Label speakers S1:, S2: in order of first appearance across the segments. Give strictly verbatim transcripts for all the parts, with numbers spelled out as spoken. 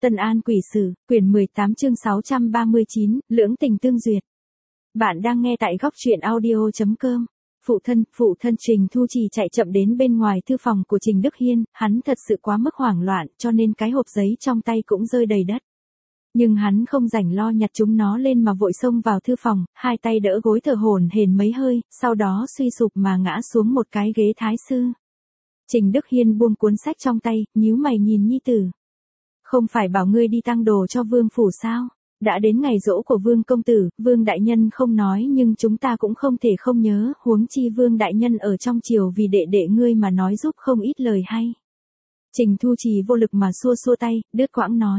S1: Tân An Quỷ Sử, quyển mười tám chương sáu trăm ba mươi chín, lưỡng tình tương duyệt. Bạn đang nghe tại góc truyện audio chấm com. Phụ thân, phụ thân Trình Thu Trì chạy chậm đến bên ngoài thư phòng của Trình Đức Hiên, hắn thật sự quá mức hoảng loạn cho nên cái hộp giấy trong tay cũng rơi đầy đất. Nhưng hắn không rảnh lo nhặt chúng nó lên mà vội xông vào thư phòng, hai tay đỡ gối thở hổn hển mấy hơi, sau đó suy sụp mà ngã xuống một cái ghế thái sư. Trình Đức Hiên buông cuốn sách trong tay, nhíu mày nhìn nhi tử. Không phải bảo ngươi đi tăng đồ cho vương phủ sao? Đã đến ngày giỗ của vương công tử, vương đại nhân không nói nhưng chúng ta cũng không thể không nhớ, huống chi vương đại nhân ở trong triều vì đệ đệ ngươi mà nói giúp không ít lời hay. Trình Thu Trì vô lực mà xua xua tay, đứt quãng nói.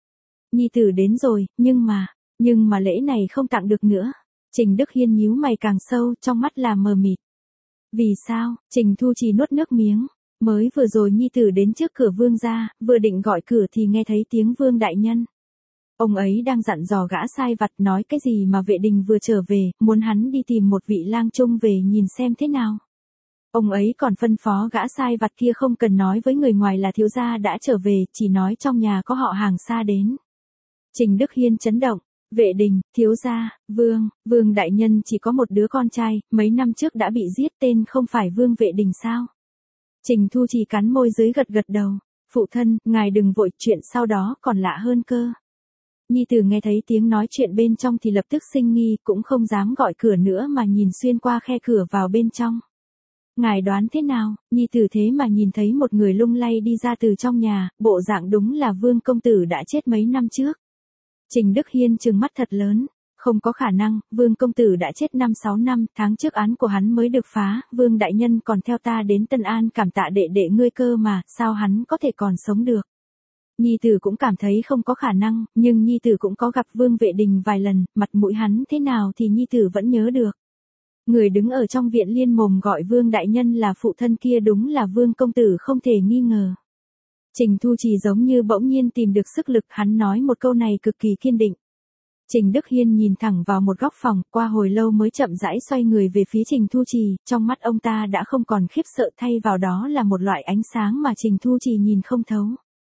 S1: Nhi tử đến rồi, nhưng mà, nhưng mà lễ này không tặng được nữa. Trình Đức Hiên nhíu mày càng sâu, trong mắt là mờ mịt. Vì sao? Trình Thu Trì nuốt nước miếng. Mới vừa rồi nhi tử đến trước cửa vương gia, vừa định gọi cửa thì nghe thấy tiếng vương đại nhân. Ông ấy đang dặn dò gã sai vặt nói cái gì mà vệ đình vừa trở về, muốn hắn đi tìm một vị lang trung về nhìn xem thế nào. Ông ấy còn phân phó gã sai vặt kia không cần nói với người ngoài là thiếu gia đã trở về, chỉ nói trong nhà có họ hàng xa đến. Trình Đức Hiên chấn động. Vệ đình, thiếu gia, vương, vương đại nhân chỉ có một đứa con trai, mấy năm trước đã bị giết, tên không phải vương vệ đình sao? Trình Thu Trì cắn môi dưới gật gật đầu. Phụ thân, ngài đừng vội, chuyện sau đó còn lạ hơn cơ. Nhi tử nghe thấy tiếng nói chuyện bên trong thì lập tức sinh nghi, cũng không dám gọi cửa nữa mà nhìn xuyên qua khe cửa vào bên trong. Ngài đoán thế nào? Nhi tử thế mà nhìn thấy một người lung lay đi ra từ trong nhà, bộ dạng đúng là vương công tử đã chết mấy năm trước. Trình Đức Hiên trừng mắt thật lớn. Không có khả năng, vương công tử đã chết năm sáu năm, tháng trước án của hắn mới được phá, vương đại nhân còn theo ta đến Tân An cảm tạ đệ đệ ngươi cơ mà, sao hắn có thể còn sống được. Nhi tử cũng cảm thấy không có khả năng, nhưng nhi tử cũng có gặp vương vệ đình vài lần, mặt mũi hắn thế nào thì nhi tử vẫn nhớ được. Người đứng ở trong viện liên mồm gọi vương đại nhân là phụ thân kia đúng là vương công tử không thể nghi ngờ. Trình Thu Trì giống như bỗng nhiên tìm được sức lực, hắn nói một câu này cực kỳ kiên định. Trình Đức Hiên nhìn thẳng vào một góc phòng, qua hồi lâu mới chậm rãi xoay người về phía Trình Thu Trì, trong mắt ông ta đã không còn khiếp sợ, thay vào đó là một loại ánh sáng mà Trình Thu Trì nhìn không thấu.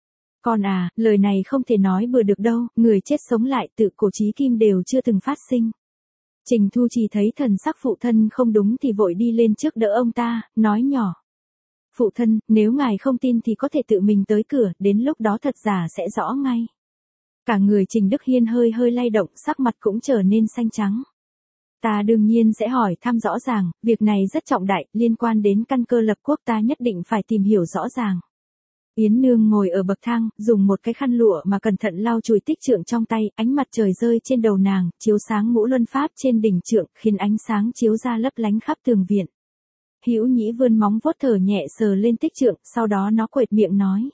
S1: Con à, lời này không thể nói bừa được đâu, người chết sống lại tự cổ chí kim đều chưa từng phát sinh. Trình Thu Trì thấy thần sắc phụ thân không đúng thì vội đi lên trước đỡ ông ta, nói nhỏ. Phụ thân, nếu ngài không tin thì có thể tự mình tới cửa, đến lúc đó thật giả sẽ rõ ngay. Cả người Trình Đức Hiên hơi hơi lay động, sắc mặt cũng trở nên xanh trắng. Ta đương nhiên sẽ hỏi thăm rõ ràng, việc này rất trọng đại, liên quan đến căn cơ lập quốc, ta nhất định phải tìm hiểu rõ ràng. Yến Nương ngồi ở bậc thang, dùng một cái khăn lụa mà cẩn thận lau chùi tích trượng trong tay, ánh mặt trời rơi trên đầu nàng, chiếu sáng ngũ luân pháp trên đỉnh trượng, khiến ánh sáng chiếu ra lấp lánh khắp tường viện. Hữu Nhĩ vươn móng vuốt thở nhẹ sờ lên tích trượng, sau đó nó quệt miệng nói.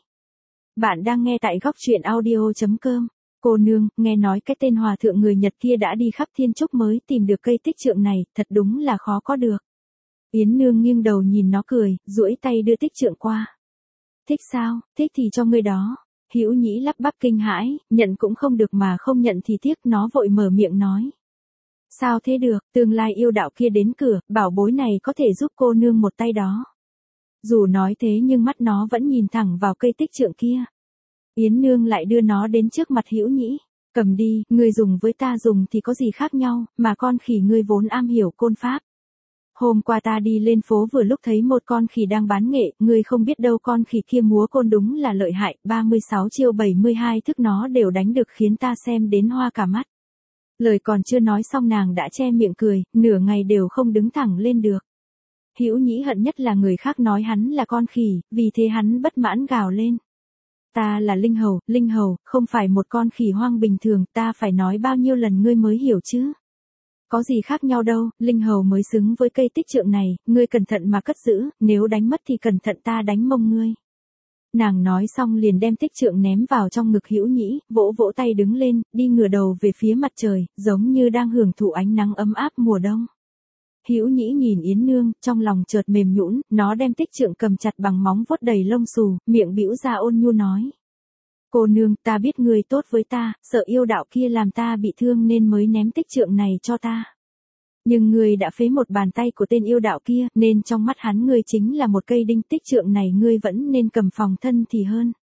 S1: Bạn đang nghe tại góc truyện audio chấm com. Cô nương, nghe nói cái tên hòa thượng người Nhật kia đã đi khắp thiên trúc mới tìm được cây tích trượng này, thật đúng là khó có được. Yến Nương nghiêng đầu nhìn nó cười, duỗi tay đưa tích trượng qua. Thích sao, thích thì cho ngươi đó. Hữu Nhĩ lắp bắp kinh hãi, nhận cũng không được mà không nhận thì tiếc, nó vội mở miệng nói. Sao thế được, tương lai yêu đạo kia đến cửa, bảo bối này có thể giúp cô nương một tay đó. Dù nói thế nhưng mắt nó vẫn nhìn thẳng vào cây tích trượng kia. Yến Nương lại đưa nó đến trước mặt Hữu Nhĩ. Cầm đi, ngươi dùng với ta dùng thì có gì khác nhau, mà con khỉ ngươi vốn am hiểu côn pháp. Hôm qua ta đi lên phố vừa lúc thấy một con khỉ đang bán nghệ, ngươi không biết đâu, con khỉ kia múa côn đúng là lợi hại, ba mươi sáu chiêu bảy mươi hai thức nó đều đánh được khiến ta xem đến hoa cả mắt. Lời còn chưa nói xong nàng đã che miệng cười, nửa ngày đều không đứng thẳng lên được. Hữu Nhĩ hận nhất là người khác nói hắn là con khỉ, vì thế hắn bất mãn gào lên. Ta là Linh Hầu, Linh Hầu, không phải một con khỉ hoang bình thường, ta phải nói bao nhiêu lần ngươi mới hiểu chứ. Có gì khác nhau đâu, Linh Hầu mới xứng với cây tích trượng này, ngươi cẩn thận mà cất giữ, nếu đánh mất thì cẩn thận ta đánh mông ngươi. Nàng nói xong liền đem tích trượng ném vào trong ngực Hữu Nhĩ, vỗ vỗ tay đứng lên, đi ngửa đầu về phía mặt trời, giống như đang hưởng thụ ánh nắng ấm áp mùa đông. Hữu Nhĩ nhìn Yến Nương, trong lòng chợt mềm nhũn, nó đem tích trượng cầm chặt bằng móng vuốt đầy lông xù, miệng bĩu ra ôn nhu nói. Cô nương, ta biết người tốt với ta, sợ yêu đạo kia làm ta bị thương nên mới ném tích trượng này cho ta. Nhưng ngươi đã phế một bàn tay của tên yêu đạo kia, nên trong mắt hắn ngươi chính là một cây đinh, tích trượng này ngươi vẫn nên cầm phòng thân thì hơn.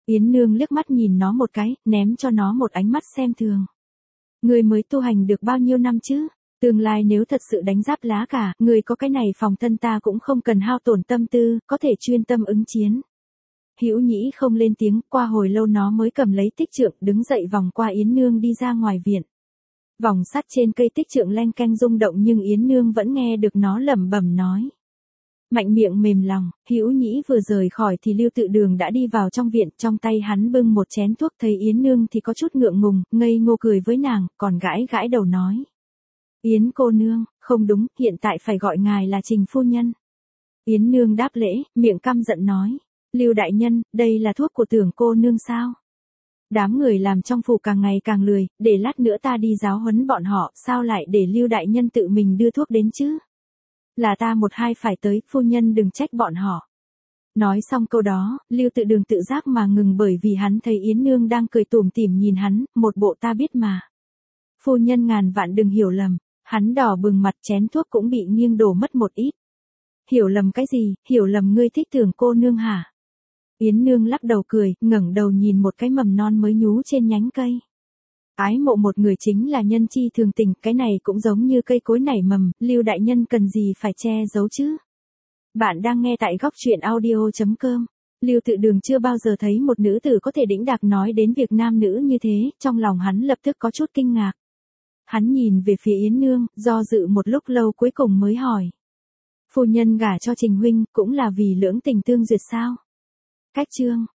S1: Yến Nương liếc mắt nhìn nó một cái, ném cho nó một ánh mắt xem thường. Ngươi mới tu hành được bao nhiêu năm chứ? Tương lai nếu thật sự đánh giáp lá cả, ngươi có cái này phòng thân ta cũng không cần hao tổn tâm tư, có thể chuyên tâm ứng chiến. Hữu Nhĩ không lên tiếng, qua hồi lâu nó mới cầm lấy tích trượng, đứng dậy vòng qua Yến Nương đi ra ngoài viện. Vòng sắt trên cây tích trượng leng keng rung động nhưng Yến Nương vẫn nghe được nó lẩm bẩm nói. Mạnh miệng mềm lòng, Hữu Nhĩ vừa rời khỏi thì Lưu Tự Đường đã đi vào trong viện, trong tay hắn bưng một chén thuốc, thấy Yến Nương thì có chút ngượng ngùng, ngây ngô cười với nàng, còn gãi gãi đầu nói. Yến cô nương, không đúng, hiện tại phải gọi ngài là Trình phu nhân. Yến Nương đáp lễ, miệng căm giận nói. Lưu đại nhân, đây là thuốc của Tưởng cô nương sao? Đám người làm trong phủ càng ngày càng lười, để lát nữa ta đi giáo huấn bọn họ, sao lại để Lưu đại nhân tự mình đưa thuốc đến chứ? Là ta một hai phải tới, phu nhân đừng trách bọn họ. Nói xong câu đó, Lưu Tự Đường tự giác mà ngừng bởi vì hắn thấy Yến Nương đang cười tủm tỉm nhìn hắn, một bộ ta biết mà. Phu nhân ngàn vạn đừng hiểu lầm, hắn đỏ bừng mặt, chén thuốc cũng bị nghiêng đổ mất một ít. Hiểu lầm cái gì, hiểu lầm ngươi thích Tưởng cô nương hả? Yến Nương lắc đầu cười, ngẩng đầu nhìn một cái mầm non mới nhú trên nhánh cây. Ái mộ một người chính là nhân chi thường tình, cái này cũng giống như cây cối nảy mầm, Lưu đại nhân cần gì phải che giấu chứ? Bạn đang nghe tại góc truyện audio chấm com. Lưu Tự Đường chưa bao giờ thấy một nữ tử có thể đĩnh đạc nói đến việc nam nữ như thế, trong lòng hắn lập tức có chút kinh ngạc. Hắn nhìn về phía Yến Nương, do dự một lúc lâu cuối cùng mới hỏi. Phu nhân gả cho Trình huynh, cũng là vì lưỡng tình tương duyệt sao? Cách chương.